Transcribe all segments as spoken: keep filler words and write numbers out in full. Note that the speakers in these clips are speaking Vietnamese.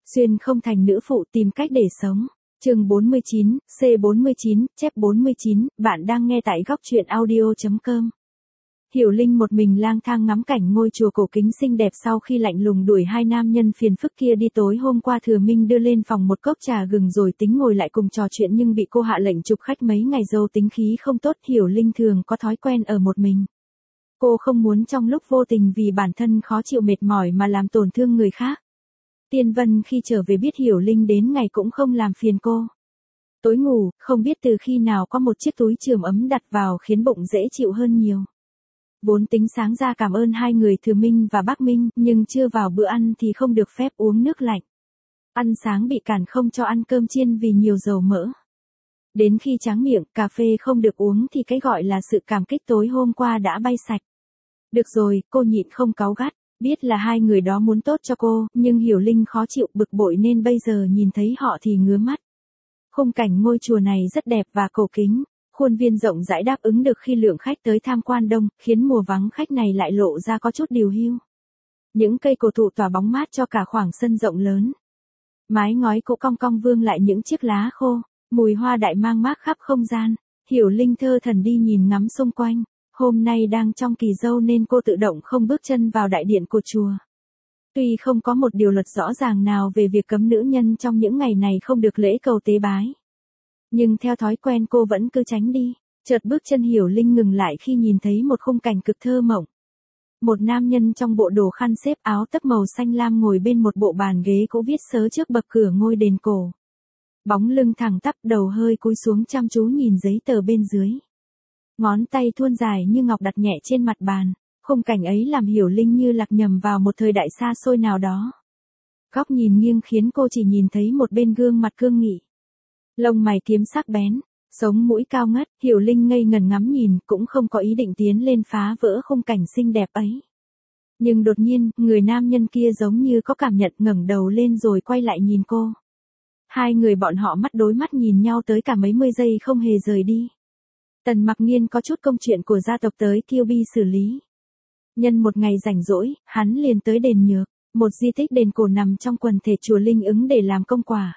Xuyên không thành nữ phụ tìm cách để sống. Chương bốn mươi chín, C bốn mươi chín, chép bốn mươi chín, bạn đang nghe tại góc truyện audio chấm com. Hiểu Linh một mình lang thang ngắm cảnh ngôi chùa cổ kính xinh đẹp sau khi lạnh lùng đuổi hai nam nhân phiền phức kia đi. Tối hôm qua Thừa Minh đưa lên phòng một cốc trà gừng rồi tính ngồi lại cùng trò chuyện, nhưng bị cô hạ lệnh chụp khách mấy ngày dâu tính khí không tốt. Hiểu Linh thường có thói quen ở một mình. Cô không muốn trong lúc vô tình vì bản thân khó chịu mệt mỏi mà làm tổn thương người khác. Tiên Vân khi trở về biết Hiểu Linh đến ngày cũng không làm phiền cô. Tối ngủ, không biết từ khi nào có một chiếc túi chườm ấm đặt vào khiến bụng dễ chịu hơn nhiều. Vốn tính sáng ra cảm ơn hai người Thừa Minh và Bác Minh, nhưng chưa vào bữa ăn thì không được phép uống nước lạnh. Ăn sáng bị cản không cho ăn cơm chiên vì nhiều dầu mỡ. Đến khi tráng miệng, cà phê không được uống thì cái gọi là sự cảm kích tối hôm qua đã bay sạch. Được rồi, cô nhịn không cáu gắt. Biết là hai người đó muốn tốt cho cô, nhưng Hiểu Linh khó chịu bực bội nên bây giờ nhìn thấy họ thì ngứa mắt. Khung cảnh ngôi chùa này rất đẹp và cổ kính, khuôn viên rộng rãi đáp ứng được khi lượng khách tới tham quan đông, khiến mùa vắng khách này lại lộ ra có chút điều hưu. Những cây cổ thụ tỏa bóng mát cho cả khoảng sân rộng lớn. Mái ngói cũ cong cong vương lại những chiếc lá khô, mùi hoa đại mang mát khắp không gian. Hiểu Linh thơ thần đi nhìn ngắm xung quanh. Hôm nay đang trong kỳ dâu nên cô tự động không bước chân vào đại điện của chùa. Tuy không có một điều luật rõ ràng nào về việc cấm nữ nhân trong những ngày này không được lễ cầu tế bái, nhưng theo thói quen cô vẫn cứ tránh đi. Chợt bước chân Hiểu Linh ngừng lại khi nhìn thấy một khung cảnh cực thơ mộng. Một nam nhân trong bộ đồ khăn xếp áo tấp màu xanh lam ngồi bên một bộ bàn ghế cũ viết sớ trước bậc cửa ngôi đền cổ. Bóng lưng thẳng tắp, đầu hơi cúi xuống chăm chú nhìn giấy tờ bên dưới. Ngón tay thuôn dài như ngọc đặt nhẹ trên mặt bàn. Khung cảnh ấy làm Hiểu Linh như lạc nhầm vào một thời đại xa xôi nào đó. Góc nhìn nghiêng khiến cô chỉ nhìn thấy một bên gương mặt cương nghị. Lông mày kiếm sắc bén, sống mũi cao ngất. Hiểu Linh ngây ngần ngắm nhìn, cũng không có ý định tiến lên phá vỡ khung cảnh xinh đẹp ấy. Nhưng đột nhiên, người nam nhân kia giống như có cảm nhận, ngẩng đầu lên rồi quay lại nhìn cô. Hai người bọn họ mắt đối mắt nhìn nhau tới cả mấy mươi giây không hề rời đi. Tần Mặc Nghiên có chút công chuyện của gia tộc tới Kiêu Bi xử lý. Nhân một ngày rảnh rỗi, hắn liền tới đền Nhược, một di tích đền cổ nằm trong quần thể chùa Linh Ứng để làm công quả.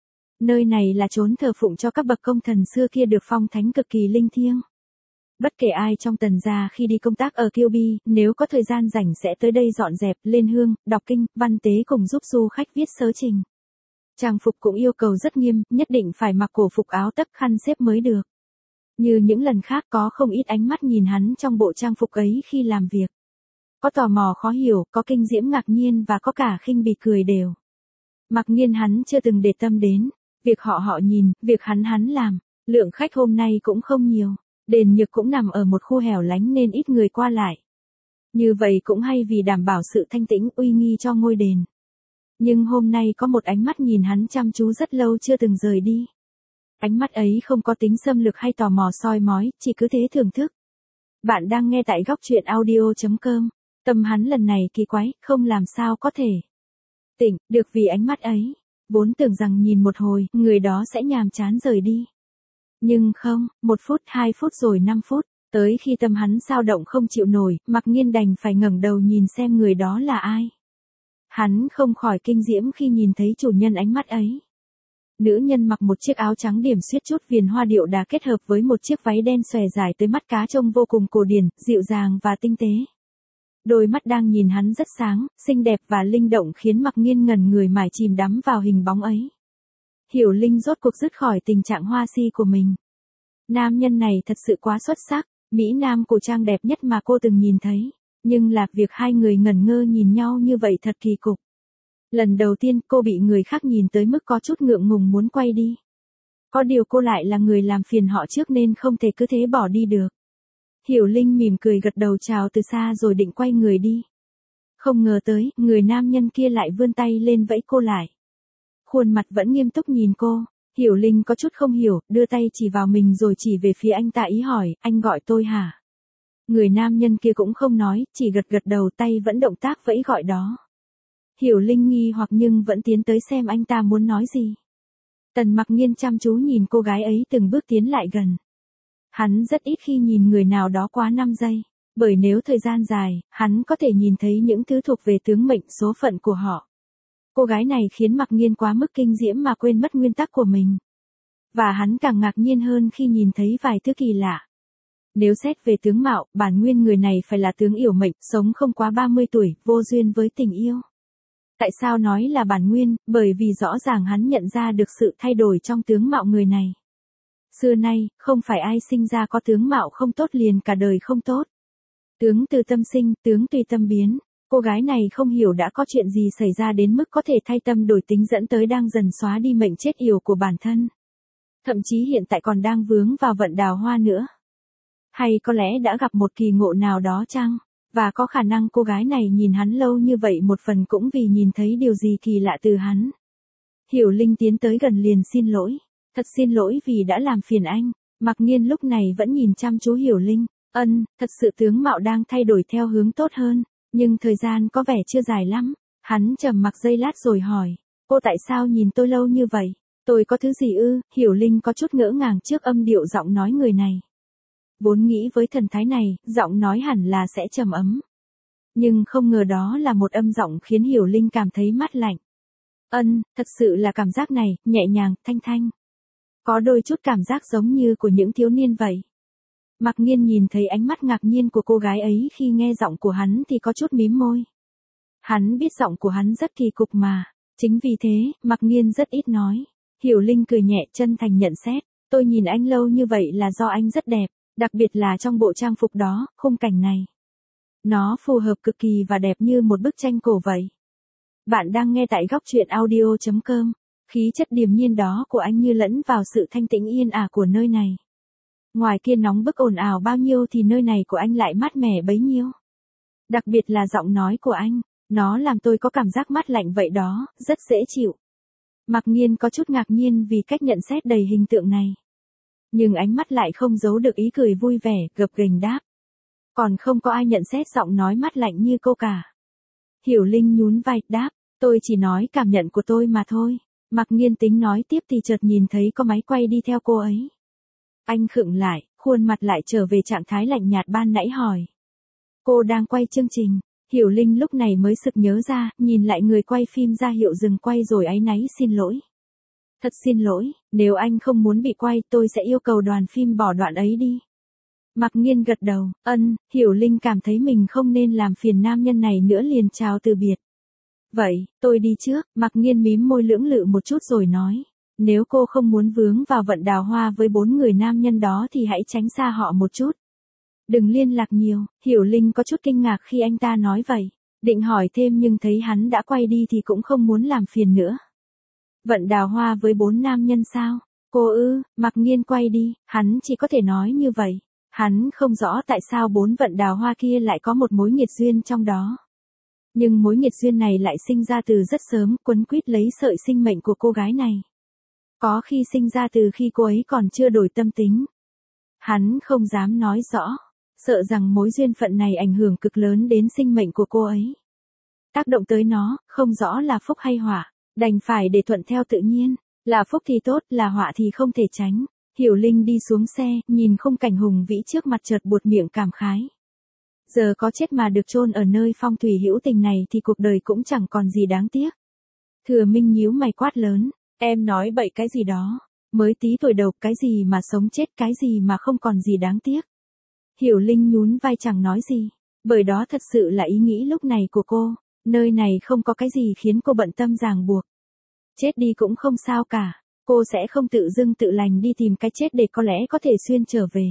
Nơi này là chốn thờ phụng cho các bậc công thần xưa kia được phong thánh cực kỳ linh thiêng. Bất kể ai trong Tần gia khi đi công tác ở Kiêu Bi, nếu có thời gian rảnh sẽ tới đây dọn dẹp, lên hương, đọc kinh, văn tế cùng giúp du khách viết sớ trình. Trang phục cũng yêu cầu rất nghiêm, nhất định phải mặc cổ phục áo tất khăn xếp mới được. Như những lần khác có không ít ánh mắt nhìn hắn trong bộ trang phục ấy khi làm việc. Có tò mò khó hiểu, có kinh diễm ngạc nhiên và có cả khinh bỉ cười đều. Mặc nhiên hắn chưa từng để tâm đến. Việc họ họ nhìn, việc hắn hắn làm. Lượng khách hôm nay cũng không nhiều. Đền Nhược cũng nằm ở một khu hẻo lánh nên ít người qua lại. Như vậy cũng hay vì đảm bảo sự thanh tĩnh uy nghi cho ngôi đền. Nhưng hôm nay có một ánh mắt nhìn hắn chăm chú rất lâu chưa từng rời đi. Ánh mắt ấy không có tính xâm lược hay tò mò soi mói, chỉ cứ thế thưởng thức. Bạn đang nghe tại góc truyện audio chấm com. Tâm hắn lần này kỳ quái, không làm sao có thể tỉnh được vì ánh mắt ấy. Vốn tưởng rằng nhìn một hồi, người đó sẽ nhàm chán rời đi. Nhưng không, một phút, hai phút rồi năm phút, tới khi tâm hắn dao động không chịu nổi, Mặc Nhiên đành phải ngẩng đầu nhìn xem người đó là ai. Hắn không khỏi kinh diễm khi nhìn thấy chủ nhân ánh mắt ấy. Nữ nhân mặc một chiếc áo trắng điểm xuyết chút viền hoa điệu đà kết hợp với một chiếc váy đen xòe dài tới mắt cá trông vô cùng cổ điển, dịu dàng và tinh tế. Đôi mắt đang nhìn hắn rất sáng, xinh đẹp và linh động khiến Mặc Nhiên ngẩn người mải chìm đắm vào hình bóng ấy. Hiểu Linh rốt cuộc dứt khỏi tình trạng hoa si của mình. Nam nhân này thật sự quá xuất sắc, mỹ nam cổ trang đẹp nhất mà cô từng nhìn thấy. Nhưng là việc hai người ngẩn ngơ nhìn nhau như vậy thật kỳ cục. Lần đầu tiên cô bị người khác nhìn tới mức có chút ngượng ngùng muốn quay đi. Có điều cô lại là người làm phiền họ trước nên không thể cứ thế bỏ đi được. Hiểu Linh mỉm cười gật đầu chào từ xa rồi định quay người đi. Không ngờ tới, người nam nhân kia lại vươn tay lên vẫy cô lại. Khuôn mặt vẫn nghiêm túc nhìn cô. Hiểu Linh có chút không hiểu, đưa tay chỉ vào mình rồi chỉ về phía anh ta ý hỏi, anh gọi tôi hả? Người nam nhân kia cũng không nói, chỉ gật gật đầu, tay vẫn động tác vẫy gọi đó. Hiểu Linh nghi hoặc nhưng vẫn tiến tới xem anh ta muốn nói gì. Tần Mặc Nghiên chăm chú nhìn cô gái ấy từng bước tiến lại gần. Hắn rất ít khi nhìn người nào đó quá năm giây, bởi nếu thời gian dài, hắn có thể nhìn thấy những thứ thuộc về tướng mệnh số phận của họ. Cô gái này khiến Mạc Nghiên quá mức kinh diễm mà quên mất nguyên tắc của mình. Và hắn càng ngạc nhiên hơn khi nhìn thấy vài thứ kỳ lạ. Nếu xét về tướng mạo, bản nguyên người này phải là tướng yểu mệnh, sống không quá ba mươi tuổi, vô duyên với tình yêu. Tại sao nói là bản nguyên? Bởi vì rõ ràng hắn nhận ra được sự thay đổi trong tướng mạo người này. Xưa nay, không phải ai sinh ra có tướng mạo không tốt liền cả đời không tốt. Tướng từ tâm sinh, tướng tùy tâm biến. Cô gái này không hiểu đã có chuyện gì xảy ra đến mức có thể thay tâm đổi tính dẫn tới đang dần xóa đi mệnh chết yểu của bản thân. Thậm chí hiện tại còn đang vướng vào vận đào hoa nữa. Hay có lẽ đã gặp một kỳ ngộ nào đó chăng? Và có khả năng cô gái này nhìn hắn lâu như vậy một phần cũng vì nhìn thấy điều gì kỳ lạ từ hắn. Hiểu Linh tiến tới gần liền xin lỗi. Thật xin lỗi vì đã làm phiền anh. Mạc Nghiên lúc này vẫn nhìn chăm chú Hiểu Linh. Ân, thật sự tướng mạo đang thay đổi theo hướng tốt hơn. Nhưng thời gian có vẻ chưa dài lắm. Hắn trầm mặc giây lát rồi hỏi. Cô tại sao nhìn tôi lâu như vậy? Tôi có thứ gì ư? Hiểu Linh có chút ngỡ ngàng trước âm điệu giọng nói người này. Vốn nghĩ với thần thái này, giọng nói hẳn là sẽ trầm ấm. Nhưng không ngờ đó là một âm giọng khiến Hiểu Linh cảm thấy mát lạnh. Ân, thật sự là cảm giác này, nhẹ nhàng, thanh thanh. Có đôi chút cảm giác giống như của những thiếu niên vậy. Mạc Nghiên nhìn thấy ánh mắt ngạc nhiên của cô gái ấy khi nghe giọng của hắn thì có chút mím môi. Hắn biết giọng của hắn rất kỳ cục mà. Chính vì thế, Mạc Nghiên rất ít nói. Hiểu Linh cười nhẹ chân thành nhận xét. Tôi nhìn anh lâu như vậy là do anh rất đẹp. Đặc biệt là trong bộ trang phục đó, khung cảnh này. Nó phù hợp cực kỳ và đẹp như một bức tranh cổ vậy. Bạn đang nghe tại góc truyện audio chấm com. Khí chất điềm nhiên đó của anh như lẫn vào sự thanh tĩnh yên ả của nơi này. Ngoài kia nóng bức ồn ào bao nhiêu thì nơi này của anh lại mát mẻ bấy nhiêu. Đặc biệt là giọng nói của anh, nó làm tôi có cảm giác mát lạnh vậy đó, rất dễ chịu. Mạc Nghiên có chút ngạc nhiên vì cách nhận xét đầy hình tượng này. Nhưng ánh mắt lại không giấu được ý cười vui vẻ, gập ghềnh đáp. Còn không có ai nhận xét giọng nói mát lạnh như cô cả. Hiểu Linh nhún vai, đáp, tôi chỉ nói cảm nhận của tôi mà thôi. Mạc Nghiên tính nói tiếp thì chợt nhìn thấy có máy quay đi theo cô ấy. Anh khựng lại, khuôn mặt lại trở về trạng thái lạnh nhạt ban nãy hỏi. Cô đang quay chương trình. Hiểu Linh lúc này mới sực nhớ ra, nhìn lại người quay phim ra hiệu dừng quay rồi áy náy xin lỗi. Thật xin lỗi, nếu anh không muốn bị quay tôi sẽ yêu cầu đoàn phim bỏ đoạn ấy đi. Mạc Nghiên gật đầu, ân, Hiểu Linh cảm thấy mình không nên làm phiền nam nhân này nữa liền chào từ biệt. Vậy, tôi đi trước, Mạc Nghiên mím môi lưỡng lự một chút rồi nói. Nếu cô không muốn vướng vào vận đào hoa với bốn người nam nhân đó thì hãy tránh xa họ một chút. Đừng liên lạc nhiều, Hiểu Linh có chút kinh ngạc khi anh ta nói vậy. Định hỏi thêm nhưng thấy hắn đã quay đi thì cũng không muốn làm phiền nữa. Vận đào hoa với bốn nam nhân sao? Cô ư, Mạc Nghiên quay đi, hắn chỉ có thể nói như vậy. Hắn không rõ tại sao bốn vận đào hoa kia lại có một mối nghiệt duyên trong đó. Nhưng mối nghiệt duyên này lại sinh ra từ rất sớm, quấn quýt lấy sợi sinh mệnh của cô gái này. Có khi sinh ra từ khi cô ấy còn chưa đổi tâm tính. Hắn không dám nói rõ, sợ rằng mối duyên phận này ảnh hưởng cực lớn đến sinh mệnh của cô ấy. Tác động tới nó, không rõ là phúc hay họa, đành phải để thuận theo tự nhiên, là phúc thì tốt, là họa thì không thể tránh. Hiểu Linh đi xuống xe, nhìn khung cảnh hùng vĩ trước mặt chợt buột miệng cảm khái. Giờ có chết mà được chôn ở nơi phong thủy hữu tình này thì cuộc đời cũng chẳng còn gì đáng tiếc. Thừa Minh nhíu mày quát lớn, em nói bậy cái gì đó, mới tí tuổi đầu, cái gì mà sống chết, cái gì mà không còn gì đáng tiếc. Hiểu Linh nhún vai chẳng nói gì, bởi đó thật sự là ý nghĩ lúc này của cô, nơi này không có cái gì khiến cô bận tâm ràng buộc. Chết đi cũng không sao cả, cô sẽ không tự dưng tự lành đi tìm cái chết để có lẽ có thể xuyên trở về.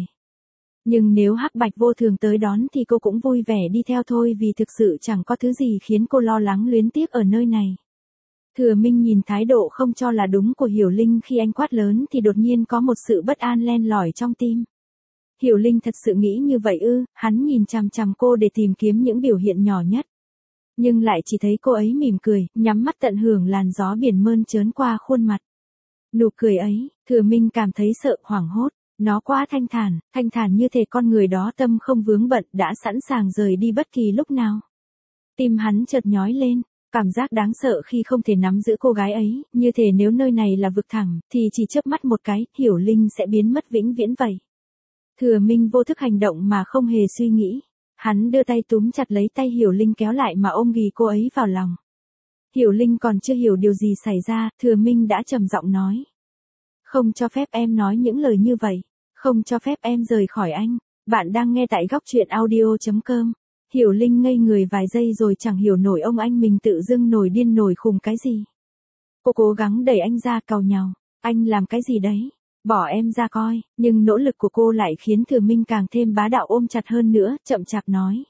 Nhưng nếu Hắc Bạch vô thường tới đón thì cô cũng vui vẻ đi theo thôi vì thực sự chẳng có thứ gì khiến cô lo lắng luyến tiếc ở nơi này. Thừa Minh nhìn thái độ không cho là đúng của Hiểu Linh khi anh quát lớn thì đột nhiên có một sự bất an len lỏi trong tim. Hiểu Linh thật sự nghĩ như vậy ư? Hắn nhìn chằm chằm cô để tìm kiếm những biểu hiện nhỏ nhất. Nhưng lại chỉ thấy cô ấy mỉm cười, nhắm mắt tận hưởng làn gió biển mơn trớn qua khuôn mặt. Nụ cười ấy, Thừa Minh cảm thấy sợ, hoảng hốt. Nó quá thanh thản, thanh thản như thể con người đó tâm không vướng bận, đã sẵn sàng rời đi bất kỳ lúc nào. Tim hắn chợt nhói lên, cảm giác đáng sợ khi không thể nắm giữ cô gái ấy, như thể nếu nơi này là vực thẳm, thì chỉ chớp mắt một cái, Hiểu Linh sẽ biến mất vĩnh viễn vậy. Thừa Minh vô thức hành động mà không hề suy nghĩ. Hắn đưa tay túm chặt lấy tay Hiểu Linh kéo lại mà ôm ghì cô ấy vào lòng. Hiểu Linh còn chưa hiểu điều gì xảy ra, Thừa Minh đã trầm giọng nói. Không cho phép em nói những lời như vậy. Không cho phép em rời khỏi anh. Bạn đang nghe tại góc truyện audio.com. Hiểu Linh ngây người vài giây rồi chẳng hiểu nổi ông anh mình tự dưng nổi điên nổi khùng cái gì. Cô cố gắng đẩy anh ra càu nhàu. Anh làm cái gì đấy? Bỏ em ra coi. Nhưng nỗ lực của cô lại khiến Thừa Minh càng thêm bá đạo ôm chặt hơn nữa, chậm chạp nói.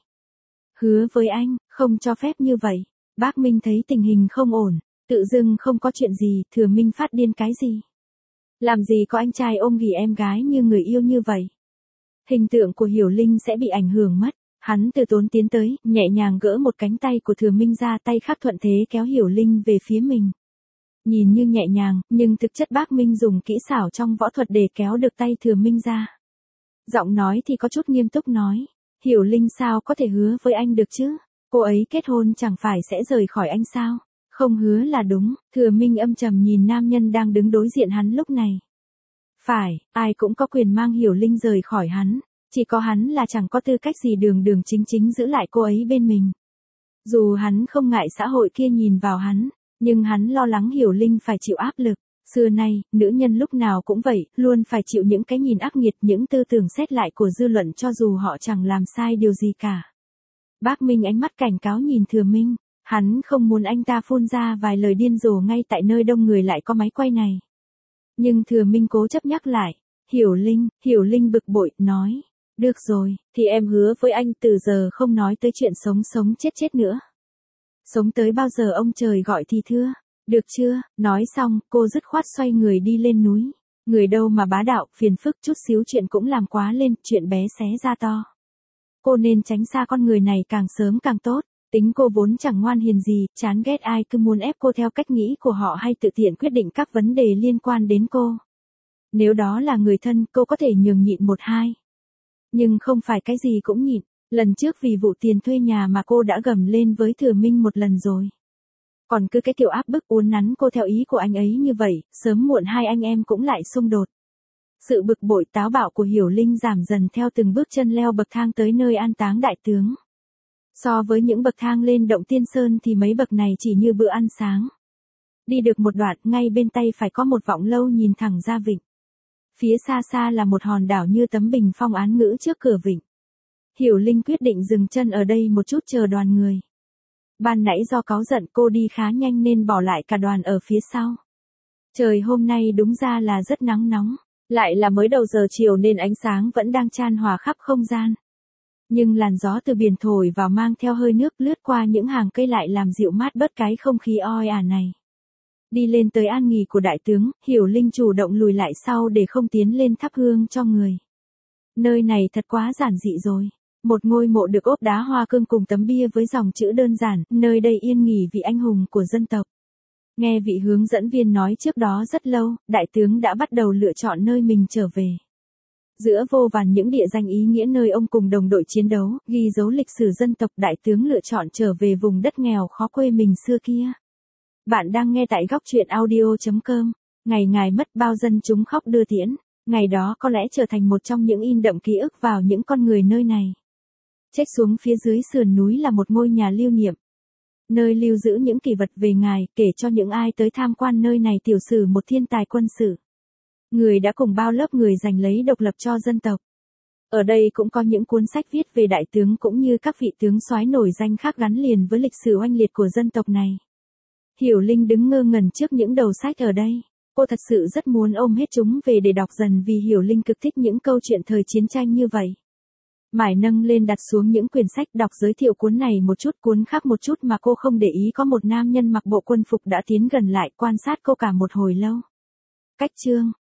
Hứa với anh, không cho phép như vậy. Bác Minh thấy tình hình không ổn. Tự dưng không có chuyện gì, Thừa Minh phát điên cái gì? Làm gì có anh trai ôm ghì em gái như người yêu như vậy? Hình tượng của Hiểu Linh sẽ bị ảnh hưởng mất. Hắn từ tốn tiến tới, nhẹ nhàng gỡ một cánh tay của Thừa Minh ra, tay khác thuận thế kéo Hiểu Linh về phía mình. Nhìn như nhẹ nhàng, nhưng thực chất bác Minh dùng kỹ xảo trong võ thuật để kéo được tay Thừa Minh ra. Giọng nói thì có chút nghiêm túc nói. Hiểu Linh sao có thể hứa với anh được chứ? Cô ấy kết hôn chẳng phải sẽ rời khỏi anh sao? Không hứa là đúng. Thừa Minh âm trầm nhìn nam nhân đang đứng đối diện hắn lúc này. Phải, ai cũng có quyền mang Hiểu Linh rời khỏi hắn. Chỉ có hắn là chẳng có tư cách gì đường đường chính chính giữ lại cô ấy bên mình. Dù hắn không ngại xã hội kia nhìn vào hắn, nhưng hắn lo lắng Hiểu Linh phải chịu áp lực. Xưa nay, nữ nhân lúc nào cũng vậy, luôn phải chịu những cái nhìn ác nghiệt, những tư tưởng xét lại của dư luận cho dù họ chẳng làm sai điều gì cả. Bác Minh ánh mắt cảnh cáo nhìn Thừa Minh, hắn không muốn anh ta phun ra vài lời điên rồ ngay tại nơi đông người lại có máy quay này. Nhưng Thừa Minh cố chấp nhắc lại, Hiểu Linh, Hiểu Linh bực bội, nói, được rồi, thì em hứa với anh từ giờ không nói tới chuyện sống sống chết chết nữa. Sống tới bao giờ ông trời gọi thì thưa, được chưa? Nói xong, cô dứt khoát xoay người đi lên núi. Người đâu mà bá đạo, phiền phức chút xíu chuyện cũng làm quá lên, chuyện bé xé ra to. Cô nên tránh xa con người này càng sớm càng tốt. Tính cô vốn chẳng ngoan hiền gì, chán ghét ai cứ muốn ép cô theo cách nghĩ của họ hay tự tiện quyết định các vấn đề liên quan đến cô. Nếu đó là người thân, cô có thể nhường nhịn một hai. Nhưng không phải cái gì cũng nhịn. Lần trước vì vụ tiền thuê nhà mà cô đã gầm lên với Thừa Minh một lần rồi. Còn cứ cái kiểu áp bức uốn nắn cô theo ý của anh ấy như vậy, sớm muộn hai anh em cũng lại xung đột. Sự bực bội táo bạo của Hiểu Linh giảm dần theo từng bước chân leo bậc thang tới nơi an táng đại tướng. So với những bậc thang lên động Tiên Sơn thì mấy bậc này chỉ như bữa ăn sáng. Đi được một đoạn, ngay bên tay phải có một vọng lâu nhìn thẳng ra vịnh. Phía xa xa là một hòn đảo như tấm bình phong án ngữ trước cửa vịnh. Hiểu Linh quyết định dừng chân ở đây một chút chờ đoàn người. Ban nãy do cáu giận cô đi khá nhanh nên bỏ lại cả đoàn ở phía sau. Trời hôm nay đúng ra là rất nắng nóng, lại là mới đầu giờ chiều nên ánh sáng vẫn đang chan hòa khắp không gian. Nhưng làn gió từ biển thổi vào mang theo hơi nước lướt qua những hàng cây lại làm dịu mát bớt cái không khí oi ả này. Đi lên tới an nghỉ của đại tướng, Hiểu Linh chủ động lùi lại sau để không tiến lên thắp hương cho người. Nơi này thật quá giản dị rồi. Một ngôi mộ được ốp đá hoa cương cùng tấm bia với dòng chữ đơn giản, nơi đây yên nghỉ vị anh hùng của dân tộc. Nghe vị hướng dẫn viên nói trước đó rất lâu, đại tướng đã bắt đầu lựa chọn nơi mình trở về. Giữa vô vàn những địa danh ý nghĩa nơi ông cùng đồng đội chiến đấu, ghi dấu lịch sử dân tộc, đại tướng lựa chọn trở về vùng đất nghèo khó quê mình xưa kia. Bạn đang nghe tại góc truyện audio.com. Ngày ngài mất bao dân chúng khóc đưa tiễn. Ngày đó có lẽ trở thành một trong những in đậm ký ức vào những con người nơi này. Chếch xuống phía dưới sườn núi là một ngôi nhà lưu niệm. Nơi lưu giữ những kỷ vật về ngài, kể cho những ai tới tham quan nơi này tiểu sử một thiên tài quân sự. Người đã cùng bao lớp người giành lấy độc lập cho dân tộc. Ở đây cũng có những cuốn sách viết về đại tướng cũng như các vị tướng soái nổi danh khác gắn liền với lịch sử oanh liệt của dân tộc này. Hiểu Linh đứng ngơ ngẩn trước những đầu sách ở đây. Cô thật sự rất muốn ôm hết chúng về để đọc dần vì Hiểu Linh cực thích những câu chuyện thời chiến tranh như vậy. Mải nâng lên đặt xuống những quyển sách đọc giới thiệu cuốn này một chút cuốn khác một chút mà cô không để ý có một nam nhân mặc bộ quân phục đã tiến gần lại quan sát cô cả một hồi lâu. Cách chương,